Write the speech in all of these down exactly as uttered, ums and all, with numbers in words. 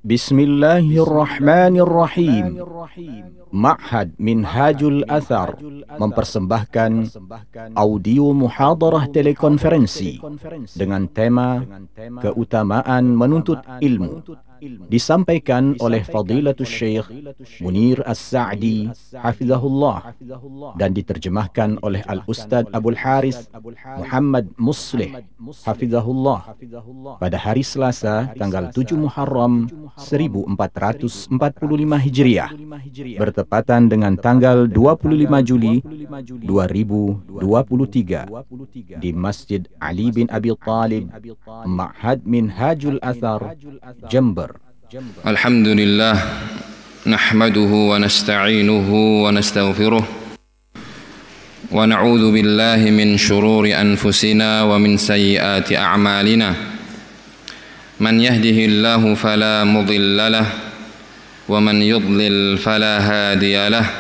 Bismillahirrahmanirrahim. Ma'had Minhajul Athar mempersembahkan audio muhadarah telekonferensi dengan tema keutamaan menuntut ilmu, disampaikan oleh Fadilatul Syekh Munir As-Sa'di hafizahullah dan diterjemahkan oleh Al-Ustadz Abul Haris Muhammad Muslih hafizahullah pada hari Selasa tanggal tujuh Muharram seribu empat ratus empat puluh lima Hijriah bertepatan dengan tanggal dua puluh lima Juli dua ribu dua puluh tiga di Masjid Ali bin Abi Thalib, Ma'had Minhajul Athar, Jember. Alhamdulillah, nahmaduhu wa nasta'inuhu wa nastaghfiruh wa na'udzu billahi min shururi anfusina wa min sayyiati a'malina. Man yahdihillahu fala mudilla lahu wa man yudlil fala hadiya lahu.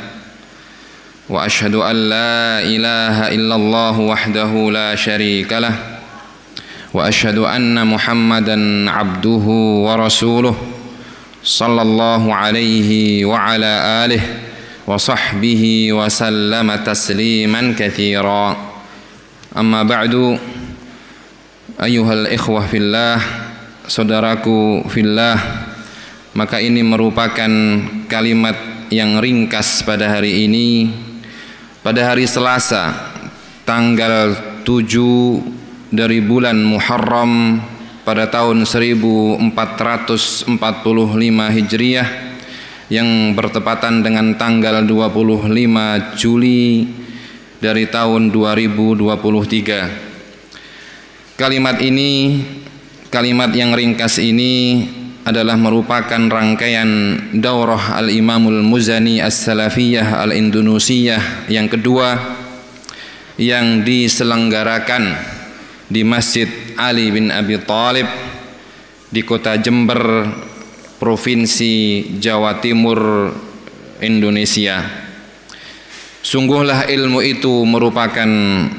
Wa ashhadu an la ilaha illallah wahdahu la syarika lahu wa ashhadu anna Muhammadan abduhu wa rasuluh sallallahu alaihi wa ala alihi wa sahbihi wa sallama tasliman katsira. Amma ba'du, ayyuhal ikhwah fillah, saudaraku fillah, maka ini merupakan kalimat yang ringkas pada hari ini, pada hari Selasa tanggal tujuh dari bulan Muharram pada tahun seribu empat ratus empat puluh lima Hijriah yang bertepatan dengan tanggal dua puluh lima Juli dari tahun dua ribu dua puluh tiga. Kalimat ini, kalimat yang ringkas ini adalah merupakan rangkaian daurah Al-Imamul Muzani As-Salafiyah Al-Indonusiyah yang kedua yang diselenggarakan di Masjid Ali bin Abi Thalib di kota Jember, Provinsi Jawa Timur, Indonesia. Sungguhlah ilmu itu merupakan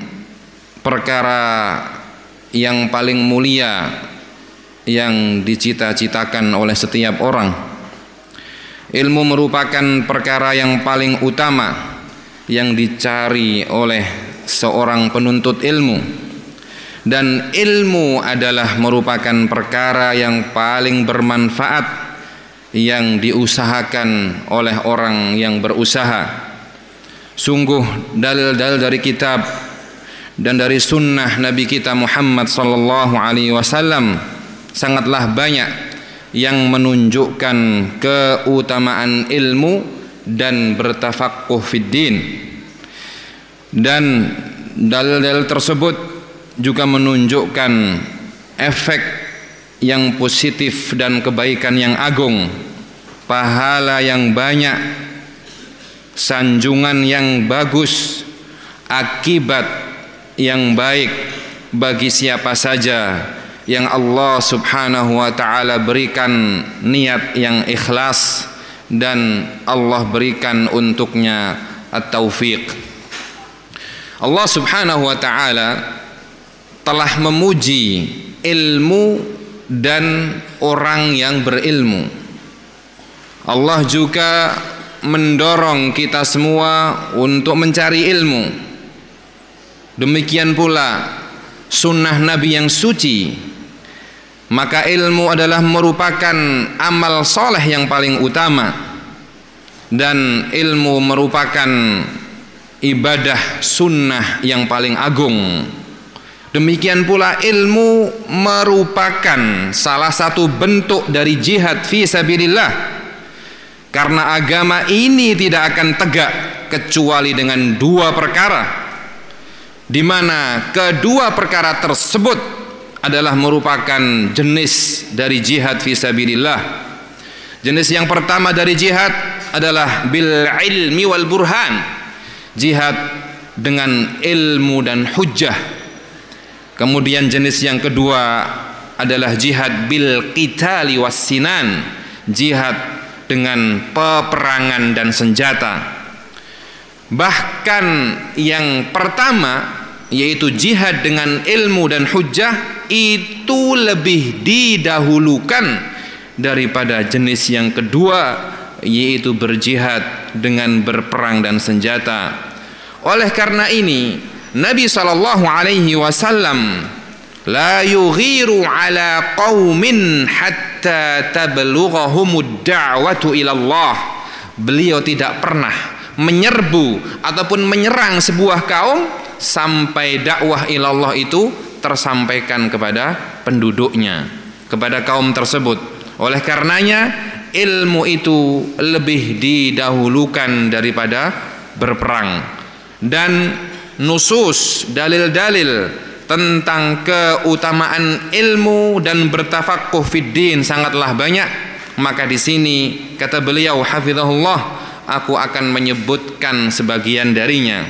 perkara yang paling mulia yang dicita-citakan oleh setiap orang. Ilmu merupakan perkara yang paling utama yang dicari oleh seorang penuntut ilmu. Dan ilmu adalah merupakan perkara yang paling bermanfaat yang diusahakan oleh orang yang berusaha. Sungguh dalil-dalil dari kitab dan dari sunnah Nabi kita Muhammad sallallahu alaihi wasallam sangatlah banyak yang menunjukkan keutamaan ilmu dan bertafaqquh fid din. Dan dalil-dalil tersebut juga menunjukkan efek yang positif dan kebaikan yang agung, pahala yang banyak, sanjungan yang bagus, akibat yang baik bagi siapa saja yang Allah subhanahu wa ta'ala berikan niat yang ikhlas dan Allah berikan untuknya at-taufiq. Allah subhanahu wa ta'ala telah memuji ilmu dan orang yang berilmu. Allah juga mendorong kita semua untuk mencari ilmu. Demikian pula sunnah Nabi yang suci. Maka ilmu adalah merupakan amal soleh yang paling utama, dan ilmu merupakan ibadah sunnah yang paling agung. Demikian pula ilmu merupakan salah satu bentuk dari jihad fi sabilillah, karena agama ini tidak akan tegak kecuali dengan dua perkara, di mana kedua perkara tersebut adalah merupakan jenis dari jihad fi sabilillah. Jenis yang pertama dari jihad adalah bil ilmi wal burhan, jihad dengan ilmu dan hujjah. Kemudian jenis yang kedua adalah jihad bil qitali was sinan, jihad dengan peperangan dan senjata. Bahkan yang pertama, yaitu jihad dengan ilmu dan hujjah, itu lebih didahulukan daripada jenis yang kedua, yaitu berjihad dengan berperang dan senjata. Oleh karena ini Nabi sallallahu alaihi wasallam la yughiru ala qaumin hatta tablughahumud da'watu ila Allah. Beliau tidak pernah menyerbu ataupun menyerang sebuah kaum sampai dakwah ilallah itu tersampaikan kepada penduduknya, kepada kaum tersebut. Oleh karenanya ilmu itu lebih didahulukan daripada berperang. Dan nusus, dalil-dalil tentang keutamaan ilmu dan bertafaqquh fiddin sangatlah banyak. Maka di sini kata beliau hafizahullah, aku akan menyebutkan sebagian darinya.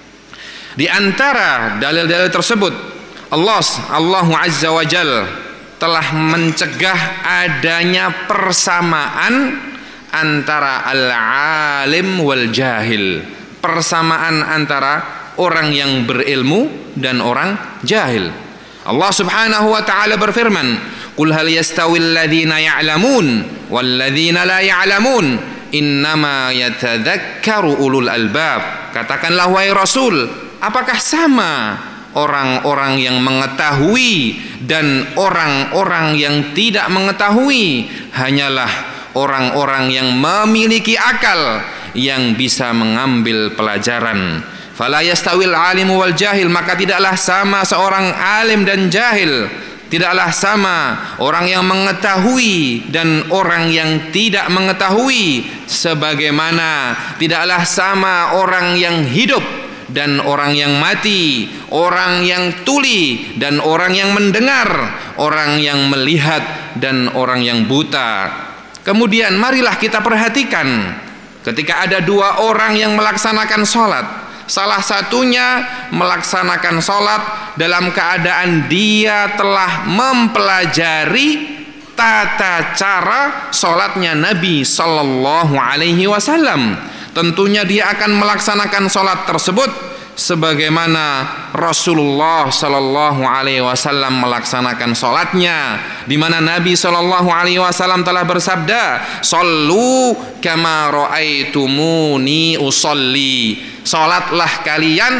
Di antara dalil-dalil tersebut, Allah Allah Azza wa Jalla telah mencegah adanya persamaan antara al-alim wal jahil, persamaan antara orang yang berilmu dan orang jahil. Allah Subhanahu wa taala berfirman, "Qul hal yastawil ladzina ya'lamun wal ladzina la ya'lamun, innama yatadzakkaru ulul albab." Katakanlah wahai Rasul, apakah sama orang-orang yang mengetahui dan orang-orang yang tidak mengetahui? Hanyalah orang-orang yang memiliki akal yang bisa mengambil pelajaran. Fala yastawil alimu wal jahil, maka tidaklah sama seorang alim dan jahil. Tidaklah sama orang yang mengetahui dan orang yang tidak mengetahui, sebagaimana tidaklah sama orang yang hidup dan orang yang mati, orang yang tuli dan orang yang mendengar, orang yang melihat dan orang yang buta. Kemudian marilah kita perhatikan ketika ada dua orang yang melaksanakan sholat, salah satunya melaksanakan sholat dalam keadaan dia telah mempelajari tata cara sholatnya Nabi Sallallahu Alaihi Wasallam. Tentunya dia akan melaksanakan sholat tersebut sebagaimana Rasulullah Sallallahu Alaihi Wasallam melaksanakan sholatnya, di mana Nabi Sallallahu Alaihi Wasallam telah bersabda, "Shollu kama ra'aitumuni usolli." Sholatlah kalian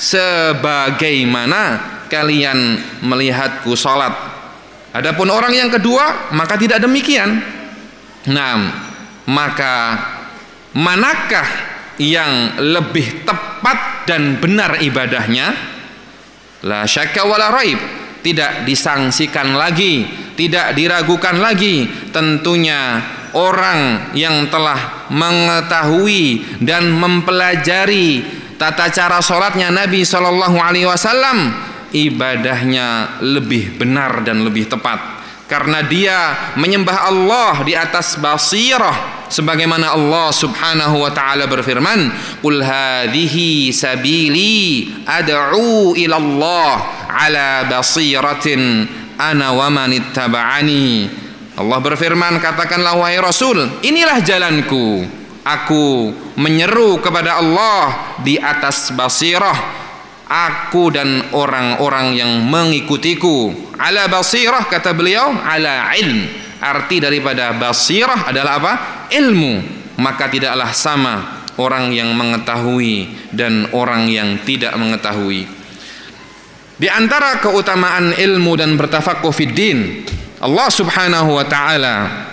sebagaimana kalian melihatku sholat. Adapun orang yang kedua maka tidak demikian. Nah, maka manakah yang lebih tepat dan benar ibadahnya? La syakka wala raib, tidak disangsikan lagi, tidak diragukan lagi. Tentunya orang yang telah mengetahui dan mempelajari tata cara sholatnya Nabi Sallallahu Alaihi Wasallam, ibadahnya lebih benar dan lebih tepat, karena dia menyembah Allah di atas basirah, sebagaimana Allah Subhanahu wa taala berfirman, "Qul hadhihi sabili ad'u ila Allah ala basiratin ana wa man ittaba'ani." Allah berfirman, katakanlah wahai Rasul, inilah jalanku, aku menyeru kepada Allah di atas basirah, aku dan orang-orang yang mengikutiku. Ala basirah, kata beliau, ala ilm. Arti daripada basirah adalah apa? Ilmu. Maka tidaklah sama orang yang mengetahui dan orang yang tidak mengetahui. Di antara keutamaan ilmu dan bertafaqquh fiddin, Allah Subhanahu wa taala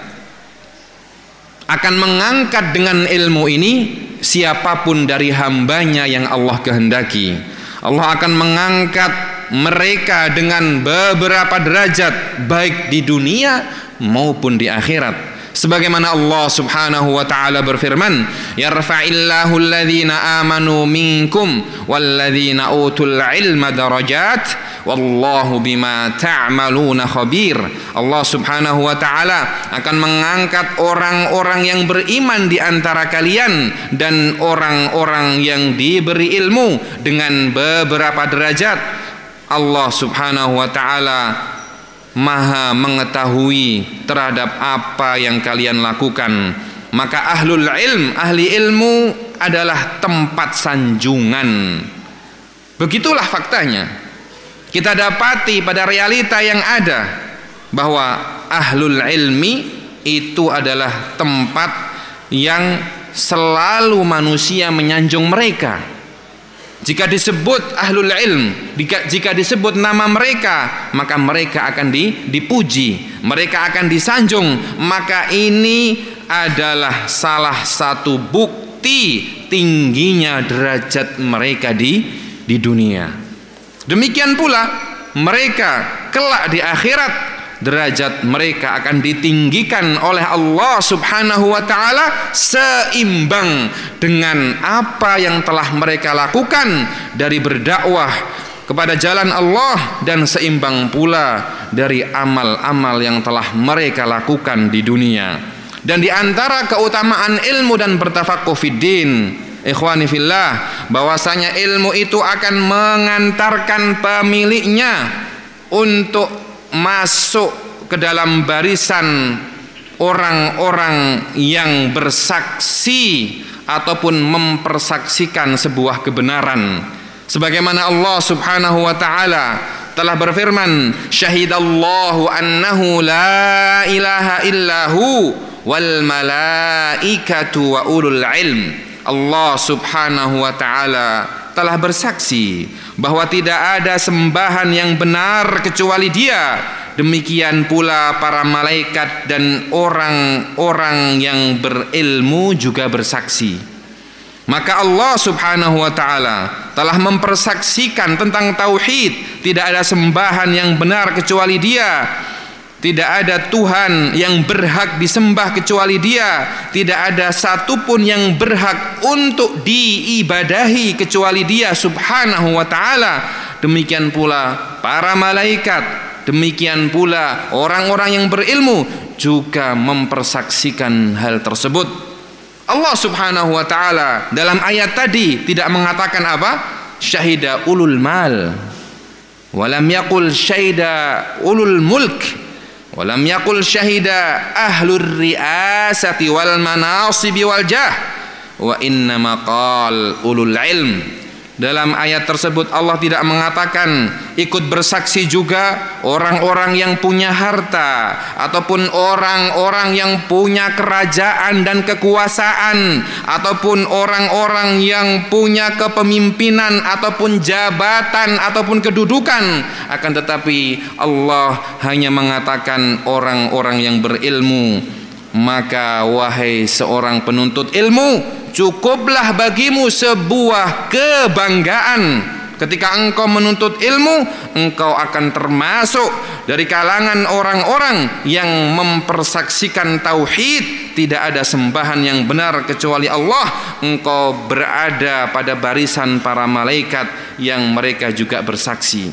akan mengangkat dengan ilmu ini siapapun dari hambanya yang Allah kehendaki. Allah akan mengangkat mereka dengan beberapa derajat baik di dunia maupun di akhirat. Sebagaimana Allah Subhanahu wa taala berfirman, "Yarfa'illahu alladhina amanu minkum walladhina utul ilma darajat wallahu bima ta'maluna khabir." Allah Subhanahu wa taala akan mengangkat orang-orang yang beriman di antara kalian dan orang-orang yang diberi ilmu dengan beberapa derajat. Allah Subhanahu wa taala Maha mengetahui terhadap apa yang kalian lakukan. Maka ahlul ilm, ahli ilmu adalah tempat sanjungan. Begitulah faktanya. Kita dapati pada realita yang ada bahwa ahlul ilmi itu adalah tempat yang selalu manusia menyanjung mereka. Jika disebut ahlul ilm, jika, jika disebut nama mereka, maka mereka akan dipuji, mereka akan disanjung. Maka ini adalah salah satu bukti tingginya derajat mereka di di dunia. Demikian pula mereka kelak di akhirat, derajat mereka akan ditinggikan oleh Allah Subhanahu wa ta'ala seimbang dengan apa yang telah mereka lakukan dari berdakwah kepada jalan Allah, dan seimbang pula dari amal-amal yang telah mereka lakukan di dunia. Dan di antara keutamaan ilmu dan bertafaqquh fiddin, ikhwani fillah, bahwasanya ilmu itu akan mengantarkan pemiliknya untuk masuk ke dalam barisan orang-orang yang bersaksi ataupun mempersaksikan sebuah kebenaran, sebagaimana Allah Subhanahu wa ta'ala telah berfirman, syahidallahu annahu la ilaha illahu wal malaikatu wa ulul ilm. Allah Subhanahu wa ta'ala telah bersaksi bahwa tidak ada sembahan yang benar kecuali Dia. Demikian pula para malaikat dan orang-orang yang berilmu juga bersaksi. Maka Allah Subhanahu wa ta'ala telah mempersaksikan tentang tauhid, tidak ada sembahan yang benar kecuali Dia. Tidak ada Tuhan yang berhak disembah kecuali Dia. Tidak ada satupun yang berhak untuk diibadahi kecuali Dia Subhanahu wa ta'ala. Demikian pula para malaikat, demikian pula orang-orang yang berilmu juga mempersaksikan hal tersebut. Allah Subhanahu wa ta'ala dalam ayat tadi tidak mengatakan apa? Syahida ulul mal, walam yaqul syahida ulul mulk, walam yaqul syahida ahlur riasati wal manasibi wal jah, wa innama qal ulul ilm. Dalam ayat tersebut Allah tidak mengatakan ikut bersaksi juga orang-orang yang punya harta ataupun orang-orang yang punya kerajaan dan kekuasaan ataupun orang-orang yang punya kepemimpinan ataupun jabatan ataupun kedudukan. Akan tetapi Allah hanya mengatakan orang-orang yang berilmu. Maka wahai seorang penuntut ilmu, cukuplah bagimu sebuah kebanggaan ketika engkau menuntut ilmu, engkau akan termasuk dari kalangan orang-orang yang mempersaksikan tauhid, tidak ada sembahan yang benar kecuali Allah. Engkau berada pada barisan para malaikat yang mereka juga bersaksi.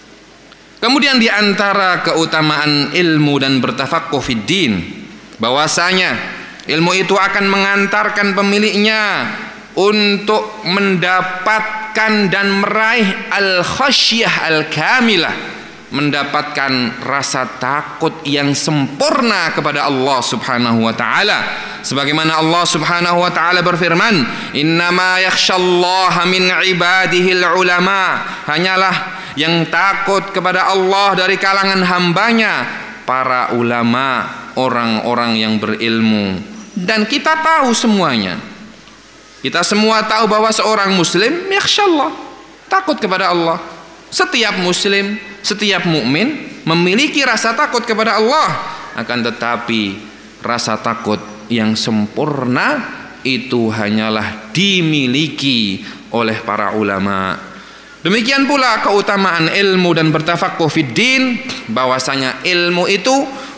Kemudian di antara keutamaan ilmu dan bertafaqquh fiddin, bahwasanya ilmu itu akan mengantarkan pemiliknya untuk mendapatkan dan meraih al-khasyah al-kamilah, mendapatkan rasa takut yang sempurna kepada Allah Subhanahu wa ta'ala. Sebagaimana Allah Subhanahu wa ta'ala berfirman, innama yakhshallaha min ibadihil ulama, hanyalah yang takut kepada Allah dari kalangan hambanya para ulama, orang-orang yang berilmu. Dan kita tahu semuanya, kita semua tahu bahwa seorang muslim yakhshallah, takut kepada Allah. Setiap muslim, setiap mukmin memiliki rasa takut kepada Allah. Akan tetapi rasa takut yang sempurna itu hanyalah dimiliki oleh para ulama. Demikian pula keutamaan ilmu dan bertafaqquh fiddin, bahwasanya ilmu itu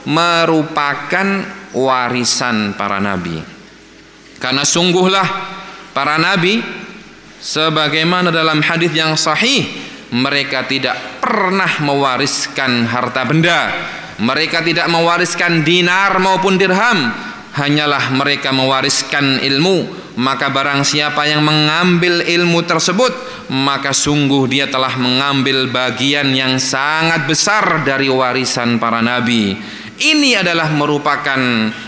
merupakan warisan para nabi. Karena sungguhlah para nabi, sebagaimana dalam hadis yang sahih, mereka tidak pernah mewariskan harta benda, mereka tidak mewariskan dinar maupun dirham, hanyalah mereka mewariskan ilmu. Maka barang siapa yang mengambil ilmu tersebut, maka sungguh dia telah mengambil bagian yang sangat besar dari warisan para nabi. Ini adalah merupakan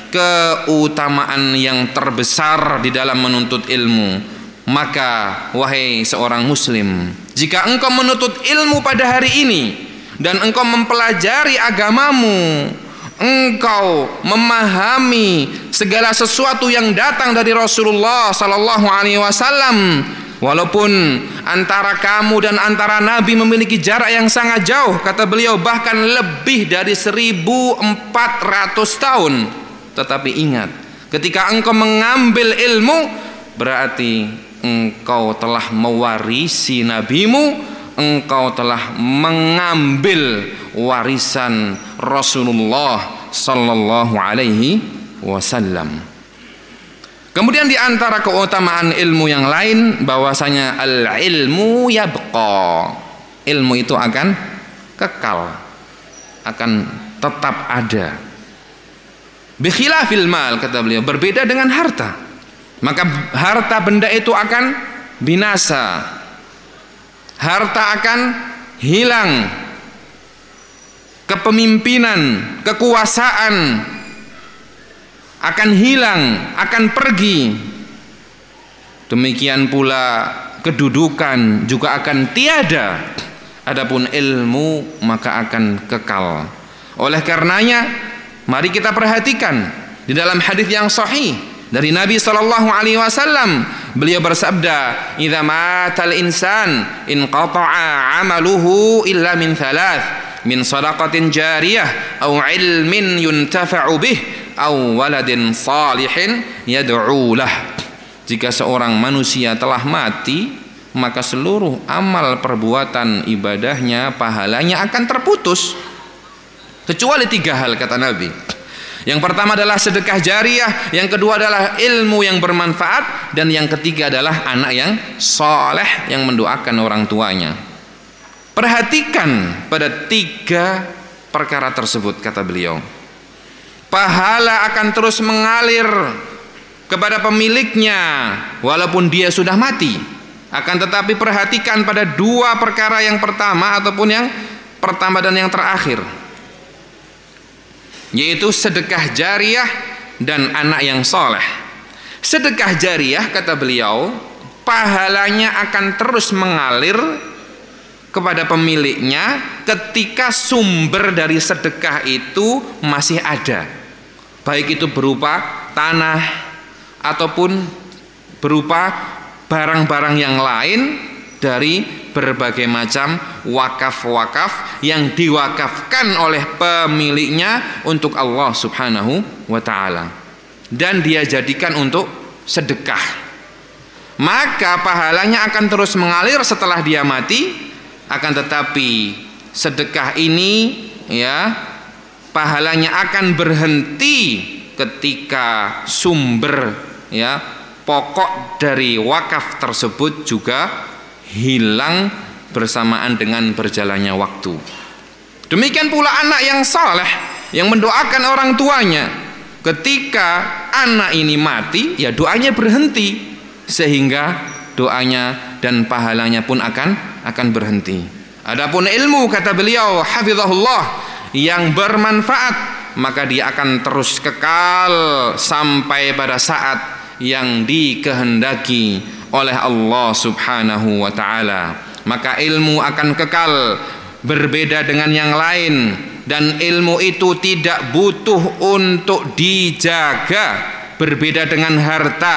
keutamaan yang terbesar di dalam menuntut ilmu. Maka wahai seorang muslim, jika engkau menuntut ilmu pada hari ini dan engkau mempelajari agamamu, engkau memahami segala sesuatu yang datang dari Rasulullah sallallahu alaihi wasallam, walaupun antara kamu dan antara Nabi memiliki jarak yang sangat jauh, kata beliau, bahkan lebih dari seribu empat ratus tahun. Tetapi ingat, ketika engkau mengambil ilmu, berarti engkau telah mewarisi nabimu, engkau telah mengambil warisan Rasulullah sallallahu alaihi wasallam. Kemudian di antara keutamaan ilmu yang lain, bahwasanya al-ilmu yabqa. Ilmu itu akan kekal, akan tetap ada. Bi khilafil mal, kata beliau, berbeda dengan harta. Maka harta benda itu akan binasa, harta akan hilang, kepemimpinan, kekuasaan akan hilang, akan pergi. Demikian pula kedudukan juga akan tiada. Adapun ilmu maka akan kekal. Oleh karenanya, mari kita perhatikan di dalam hadis yang sahih dari Nabi sallallahu alaihi wasallam, beliau bersabda, "Idza matal insan inqata'a 'amaluhu illa min thalath, min shadaqatin jariyah aw 'ilmin yuntafa'u bih aw waladin salihin yad'u lah." Jika seorang manusia telah mati, maka seluruh amal perbuatan ibadahnya, pahalanya akan terputus, kecuali tiga hal, kata Nabi. Yang pertama adalah sedekah jariyah, yang kedua adalah ilmu yang bermanfaat, dan yang ketiga adalah anak yang soleh yang mendoakan orang tuanya. Perhatikan pada tiga perkara tersebut, kata beliau. Pahala akan terus mengalir kepada pemiliknya walaupun dia sudah mati. Akan tetapi perhatikan pada dua perkara yang pertama ataupun yang pertama dan yang terakhir, yaitu sedekah jariyah dan anak yang soleh. Sedekah jariyah, kata beliau, pahalanya akan terus mengalir kepada pemiliknya ketika sumber dari sedekah itu masih ada, baik itu berupa tanah ataupun berupa barang-barang yang lain dari berbagai macam wakaf-wakaf yang diwakafkan oleh pemiliknya untuk Allah subhanahu wa ta'ala, dan dia jadikan untuk sedekah. Maka pahalanya akan terus mengalir setelah dia mati. Akan tetapi sedekah ini, ya, pahalanya akan berhenti ketika sumber, ya, pokok dari wakaf tersebut juga hilang bersamaan dengan berjalannya waktu. Demikian pula anak yang saleh yang mendoakan orang tuanya. Ketika anak ini mati, ya doanya berhenti, sehingga doanya dan pahalanya pun akan akan berhenti. Adapun ilmu, kata beliau hafizahullah, yang bermanfaat, maka dia akan terus kekal sampai pada saat yang dikehendaki oleh Allah subhanahu wa ta'ala. Maka ilmu akan kekal, berbeda dengan yang lain, dan ilmu itu tidak butuh untuk dijaga. Berbeda dengan harta,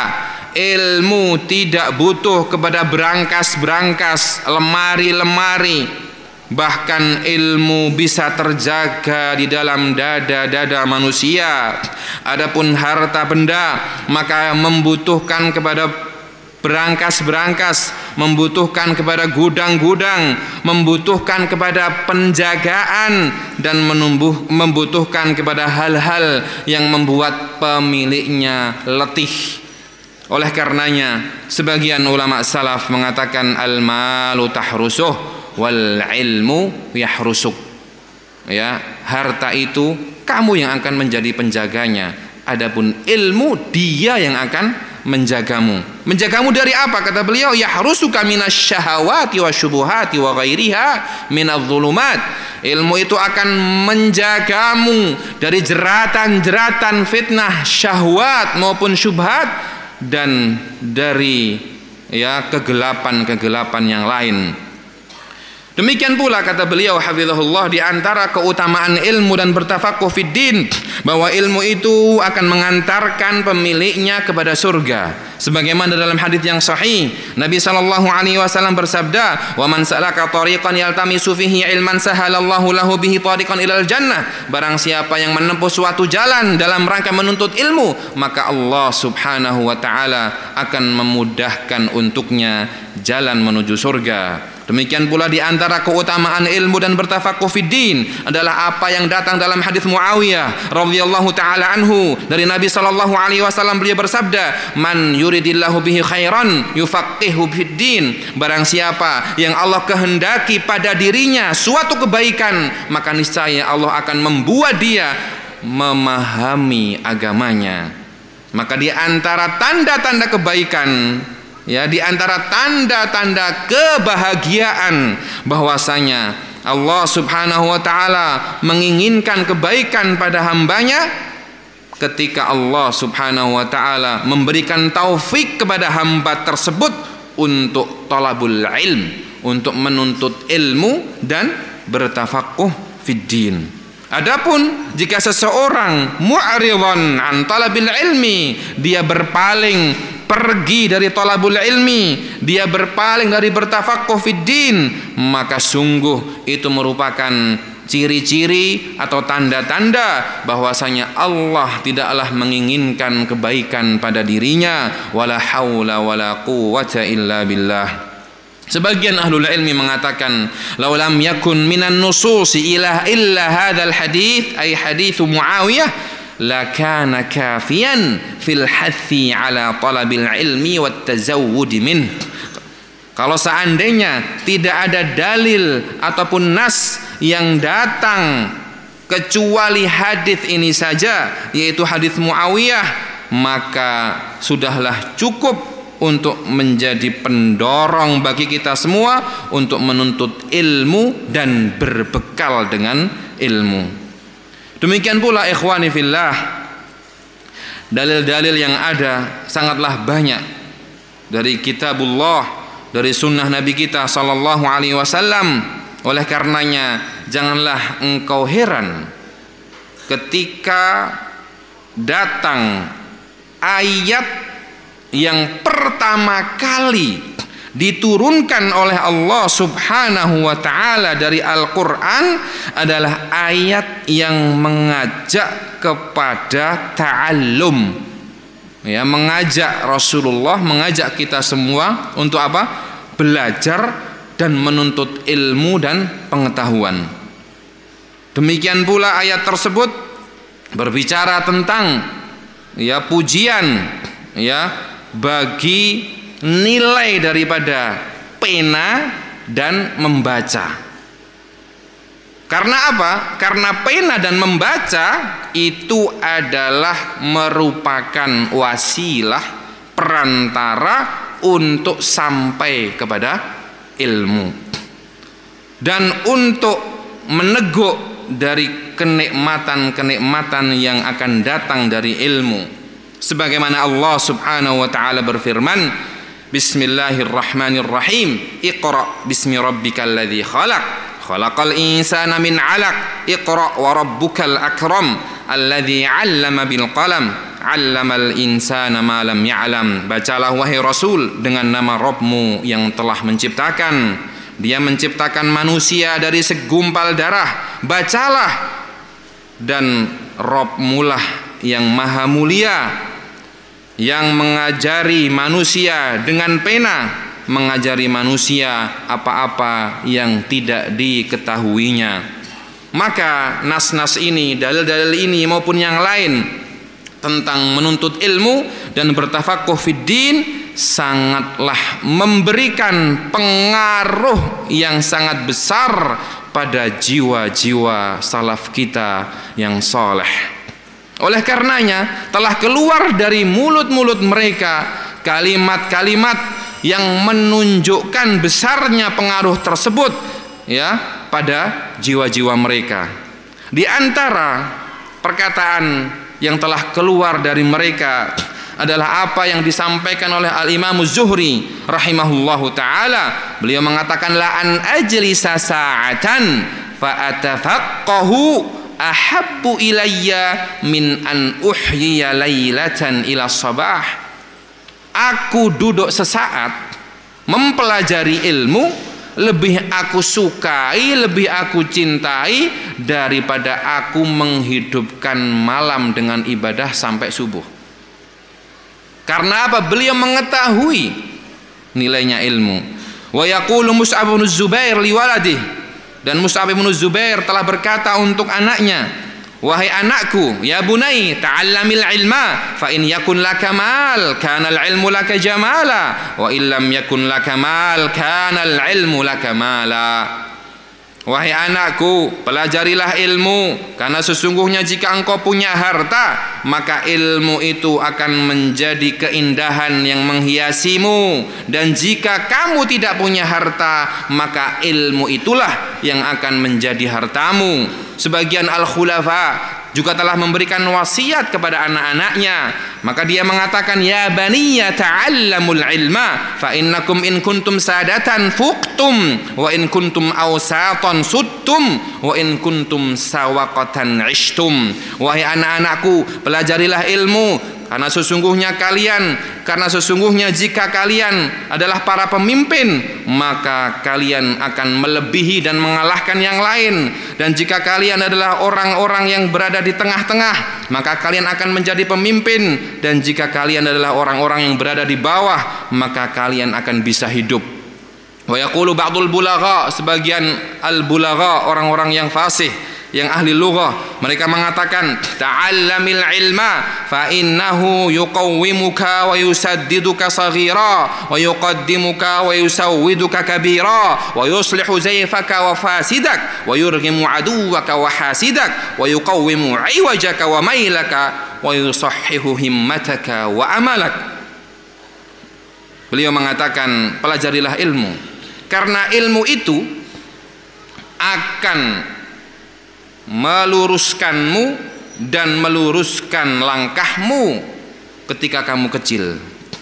ilmu tidak butuh kepada berangkas-berangkas, lemari-lemari. Bahkan ilmu bisa terjaga di dalam dada-dada manusia. Adapun harta benda maka membutuhkan kepada berangkas-berangkas, membutuhkan kepada gudang-gudang, membutuhkan kepada penjagaan, dan menumbuh, membutuhkan kepada hal-hal yang membuat pemiliknya letih. Oleh karenanya, sebagian ulama salaf mengatakan al-malu tahrusuh wal ilmu yahrusuk. Ya, harta itu kamu yang akan menjadi penjaganya, adapun ilmu dia yang akan menjagamu. Menjagamu dari apa? Kata beliau, yahrusuka minasyahawati wasyubuhati wa ghairiha minadh-dhulumat. Ilmu itu akan menjagamu dari jeratan-jeratan fitnah syahwat maupun syubhat, dan dari, ya, kegelapan-kegelapan yang lain. Demikian pula kata beliau hafizahullah, di antara keutamaan ilmu dan bertafaqquh fid din, bahwa ilmu itu akan mengantarkan pemiliknya kepada surga. Sebagaimana dalam hadis yang sahih, Nabi sallallahu alaihi wasallam bersabda, "Wa man salaka tariqan yaltamisu fihi ilman sahalallahu lahu bihi tariqan ilal jannah." Barang siapa yang menempuh suatu jalan dalam rangka menuntut ilmu, maka Allah Subhanahu wa taala akan memudahkan untuknya jalan menuju surga. Demikian pula di antara keutamaan ilmu dan bertafaqquh fid din adalah apa yang datang dalam hadis Muawiyah radhiyallahu taala anhu dari Nabi sallallahu alaihi wasallam. Beliau bersabda, "Man yuridillahu bihi khairan yufaqihu fid din." Barang siapa yang Allah kehendaki pada dirinya suatu kebaikan, maka niscaya Allah akan membuat dia memahami agamanya. Maka di antara tanda-tanda kebaikan, ya, di antara tanda-tanda kebahagiaan bahwasanya Allah Subhanahu wa taala menginginkan kebaikan pada hambanya ketika Allah Subhanahu wa taala memberikan taufik kepada hamba tersebut untuk talabul ilm, untuk menuntut ilmu dan bertafaqquh fid din. Adapun jika seseorang mu'ridhan an talabil ilmi, dia berpaling pergi dari talabul ilmi, dia berpaling dari bertafaqquh fid din, maka sungguh itu merupakan ciri-ciri atau tanda-tanda bahwasanya Allah tidaklah menginginkan kebaikan pada dirinya. Wala haula wala quwwata illa billah. Sebagian ahlul ilmi mengatakan, "Law lam yakun minan nususi ila illa hadzal hadits ay hadits Muawiyah lakana kafiyan fil hathi ala talabil ilmi wat tazawwud min." Kalau seandainya tidak ada dalil ataupun nas yang datang kecuali hadis ini saja, yaitu hadis Muawiyah, maka sudahlah cukup untuk menjadi pendorong bagi kita semua untuk menuntut ilmu dan berbekal dengan ilmu. Demikian pula ikhwani fillah, dalil-dalil yang ada sangatlah banyak dari kitabullah, dari sunnah Nabi kita sallallahu alaihi wasallam. Oleh karenanya janganlah engkau heran ketika datang ayat yang pertama kali diturunkan oleh Allah Subhanahu wa taala dari Al-Qur'an adalah ayat yang mengajak kepada ta'allum. Ya, mengajak Rasulullah, mengajak kita semua untuk apa? Belajar dan menuntut ilmu dan pengetahuan. Demikian pula ayat tersebut berbicara tentang ya pujian ya bagi nilai daripada pena dan membaca. Karena apa? Karena pena dan membaca itu adalah merupakan wasilah perantara untuk sampai kepada ilmu dan untuk meneguk dari kenikmatan-kenikmatan yang akan datang dari ilmu. Sebagaimana Allah Subhanahu wa taala berfirman, Bismillahirrahmanirrahim, Iqra bismi rabbikal ladzi khalaq, khalaqal insana min 'alaq, Iqra wa rabbukal akram, alladzi 'allama bil qalam, 'allamal insana ma lam ya'lam. Bacalah wahai Rasul dengan nama Rabbmu yang telah menciptakan. Dia menciptakan manusia dari segumpal darah. Bacalah, dan Rabbmu lah yang maha mulia, yang mengajari manusia dengan pena, mengajari manusia apa-apa yang tidak diketahuinya. Maka nas-nas ini, dalil-dalil ini maupun yang lain tentang menuntut ilmu dan bertafaqquh fid din sangatlah memberikan pengaruh yang sangat besar pada jiwa-jiwa salaf kita yang saleh. Oleh karenanya telah keluar dari mulut-mulut mereka kalimat-kalimat yang menunjukkan besarnya pengaruh tersebut ya pada jiwa-jiwa mereka. Di antara perkataan yang telah keluar dari mereka adalah apa yang disampaikan oleh Al-Imam Az-Zuhri rahimahullahu taala. Beliau mengatakan la an ajlisa sa'atan fa atafaqqahu ahabbu ilayya min an uhyiya lailatan ila sabah. Aku duduk sesaat mempelajari ilmu lebih aku sukai, lebih aku cintai daripada aku menghidupkan malam dengan ibadah sampai subuh. Karena apa? Beliau mengetahui nilainya ilmu. Wa yaqulu Mus'ab bin Zubair liwaladih, dan Mus'ab bin Zubair telah berkata untuk anaknya, wahai anakku, ya bunai ta'allamil ilma fa in yakun laka mal kana al ilmu laka jamala wa illam yakun laka mal kana al ilmu laka mala. Wahai anakku, pelajarilah ilmu, karena sesungguhnya jika engkau punya harta, maka ilmu itu akan menjadi keindahan yang menghiasimu, dan jika kamu tidak punya harta, maka ilmu itulah yang akan menjadi hartamu. Sebagian al-khulafa juga telah memberikan wasiat kepada anak-anaknya, maka dia mengatakan, ya baniya ta'allamul ilma fa innakum in kuntum sadatan fuqtum wa in kuntum awsatan suttum wa in kuntum sawaqatan ishtum. Wahai anak-anakku, pelajarilah ilmu, karena sesungguhnya kalian karena sesungguhnya jika kalian adalah para pemimpin, maka kalian akan melebihi dan mengalahkan yang lain, dan jika kalian adalah orang-orang yang berada di tengah-tengah, maka kalian akan menjadi pemimpin, dan jika kalian adalah orang-orang yang berada di bawah, maka kalian akan bisa hidup. Wa yaqulu ba'dul bulagha, sebagian al-bulagha, orang-orang yang fasih, yang ahli lughah, mereka mengatakan ta'allamil ilma fa innahu yuqawwimuka wa yusaddiduka saghira wa yuqaddimuka wa yusawwiduka kabira wa yuslihu zayfaka wa fasidak wa yurghimu aduwaka wa hasidak wa yuqawwimu iwajaka wa mailaka wa yusahhihu himmataka wa amalak. Beliau mengatakan, pelajarilah ilmu, karena ilmu itu akan meluruskanmu dan meluruskan langkahmu ketika kamu kecil,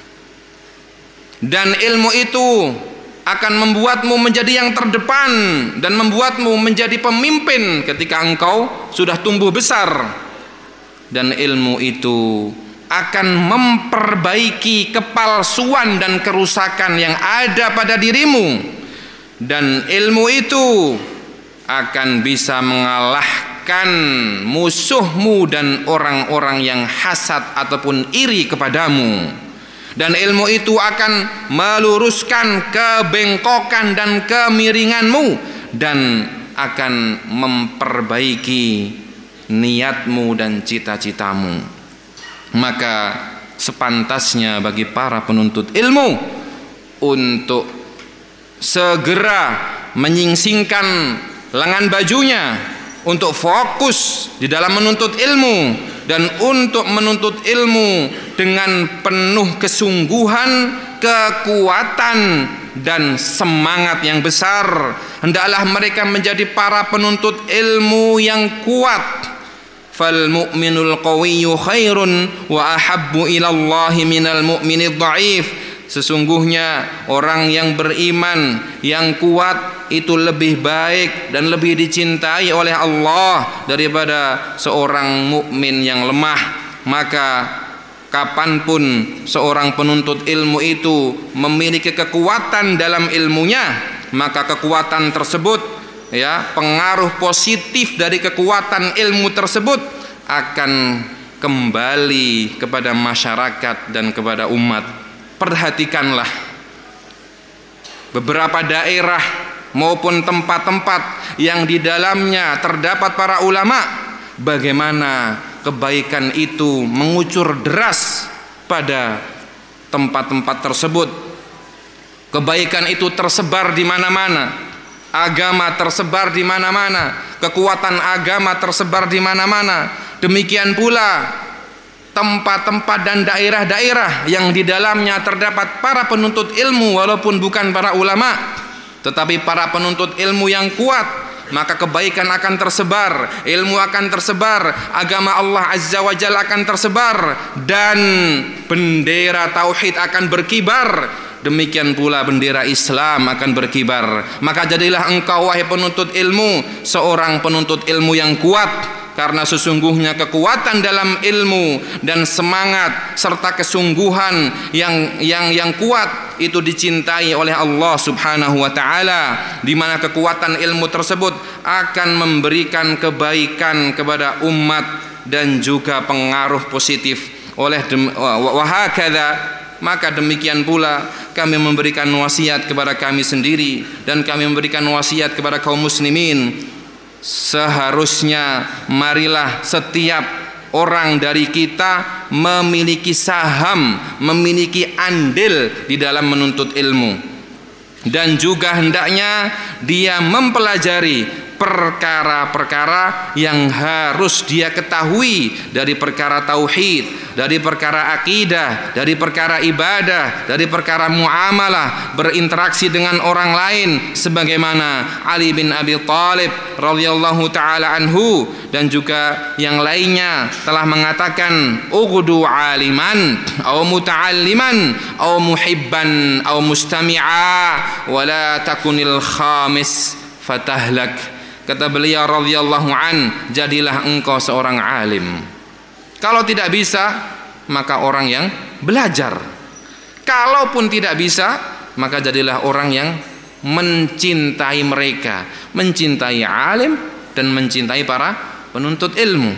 dan ilmu itu akan membuatmu menjadi yang terdepan dan membuatmu menjadi pemimpin ketika engkau sudah tumbuh besar, dan ilmu itu akan memperbaiki kepalsuan dan kerusakan yang ada pada dirimu, dan ilmu itu akan bisa mengalahkan musuhmu dan orang-orang yang hasad ataupun iri kepadamu, dan ilmu itu akan meluruskan kebengkokan dan kemiringanmu, dan akan memperbaiki niatmu dan cita-citamu. Maka sepantasnya bagi para penuntut ilmu untuk segera menyingsingkan lengan bajunya untuk fokus di dalam menuntut ilmu, dan untuk menuntut ilmu dengan penuh kesungguhan, kekuatan dan semangat yang besar. Hendaklah mereka menjadi para penuntut ilmu yang kuat. Fal mu'minul qawiyyu khairun wa ahabbu ila Allah minal mu'minid dha'if. Sesungguhnya orang yang beriman yang kuat itu lebih baik dan lebih dicintai oleh Allah daripada seorang mukmin yang lemah. Maka kapanpun seorang penuntut ilmu itu memiliki kekuatan dalam ilmunya, maka kekuatan tersebut, ya, pengaruh positif dari kekuatan ilmu tersebut akan kembali kepada masyarakat dan kepada umat. Perhatikanlah beberapa daerah maupun tempat-tempat yang di dalamnya terdapat para ulama, bagaimana kebaikan itu mengucur deras pada tempat-tempat tersebut. Kebaikan itu tersebar di mana-mana, agama tersebar di mana-mana, kekuatan agama tersebar di mana-mana. Demikian pula tempat-tempat dan daerah-daerah yang di dalamnya terdapat para penuntut ilmu, walaupun bukan para ulama, tetapi para penuntut ilmu yang kuat, maka kebaikan akan tersebar, ilmu akan tersebar, agama Allah Azza wa Jalla akan tersebar, dan bendera tauhid akan berkibar. Demikian pula bendera Islam akan berkibar. Maka jadilah engkau wahai penuntut ilmu seorang penuntut ilmu yang kuat, karena sesungguhnya kekuatan dalam ilmu dan semangat serta kesungguhan yang yang yang kuat itu dicintai oleh Allah Subhanahu wa taala, di mana kekuatan ilmu tersebut akan memberikan kebaikan kepada umat dan juga pengaruh positif. Oleh wahakadha, maka demikian pula kami memberikan wasiat kepada kami sendiri dan kami memberikan wasiat kepada kaum muslimin. Seharusnya marilah setiap orang dari kita memiliki saham, memiliki andil di dalam menuntut ilmu, dan juga hendaknya dia mempelajari perkara-perkara yang harus dia ketahui dari perkara tauhid, dari perkara akidah, dari perkara ibadah, dari perkara muamalah, berinteraksi dengan orang lain, sebagaimana Ali bin Abi Thalib radhiyallahu taala anhu dan juga yang lainnya telah mengatakan, ughdu aliman aw muta'alliman aw muhibban aw mustami'a wa la takunil khamis fatahlak. Kata beliau radhiyallahu an, jadilah engkau seorang alim. Kalau tidak bisa, maka orang yang belajar. Kalaupun tidak bisa, maka jadilah orang yang mencintai mereka, mencintai alim dan mencintai para penuntut ilmu.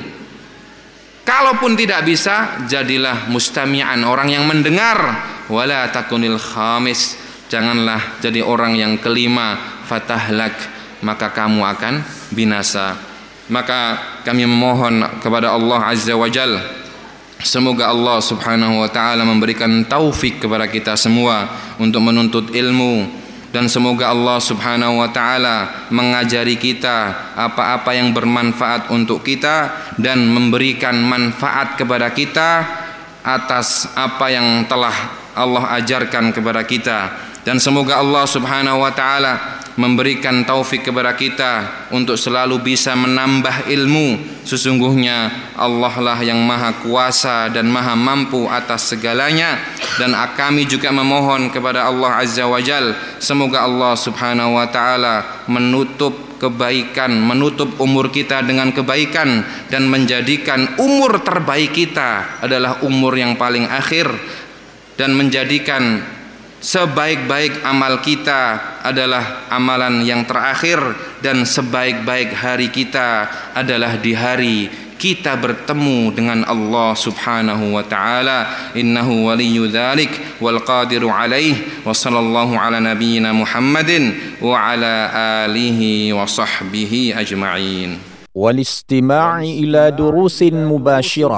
Kalaupun tidak bisa, jadilah mustami'an, orang yang mendengar. Wala takunil khamis, janganlah jadi orang yang kelima, fatahlak, maka kamu akan binasa. Maka kami memohon kepada Allah Azza wa Jal, semoga Allah Subhanahu wa taala memberikan taufik kepada kita semua untuk menuntut ilmu, dan semoga Allah Subhanahu wa taala mengajari kita apa-apa yang bermanfaat untuk kita dan memberikan manfaat kepada kita atas apa yang telah Allah ajarkan kepada kita. Dan semoga Allah Subhanahu wa taala memberikan taufik kepada kita untuk selalu bisa menambah ilmu. Sesungguhnya Allah lah yang maha kuasa dan maha mampu atas segalanya. Dan kami juga memohon kepada Allah Azza wa Jal, semoga Allah Subhanahu wa taala menutup kebaikan, menutup umur kita dengan kebaikan, dan menjadikan umur terbaik kita adalah umur yang paling akhir, dan menjadikan sebaik-baik amal kita adalah amalan yang terakhir, dan sebaik-baik hari kita adalah di hari kita bertemu dengan Allah Subhanahu wa taala. Innahu waliyyu dzalik wal qadiru alaih. Wa sallallahu ala nabiyyina Muhammadin wa ala alihi wa sahbihi ajma'in. والاستماع إلى دروس مباشرة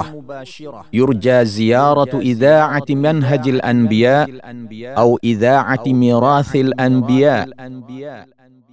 يرجى زيارة إذاعة منهج الأنبياء أو إذاعة ميراث الأنبياء.